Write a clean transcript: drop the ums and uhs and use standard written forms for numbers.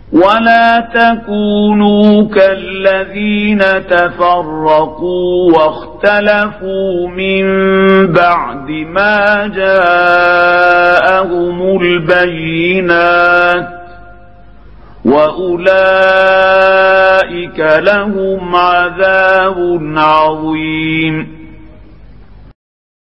ولا تكونوا كالذين تفرقوا واختلفوا من بعد ما جاءهم البينات وأولئك لهم عذاب عظيم.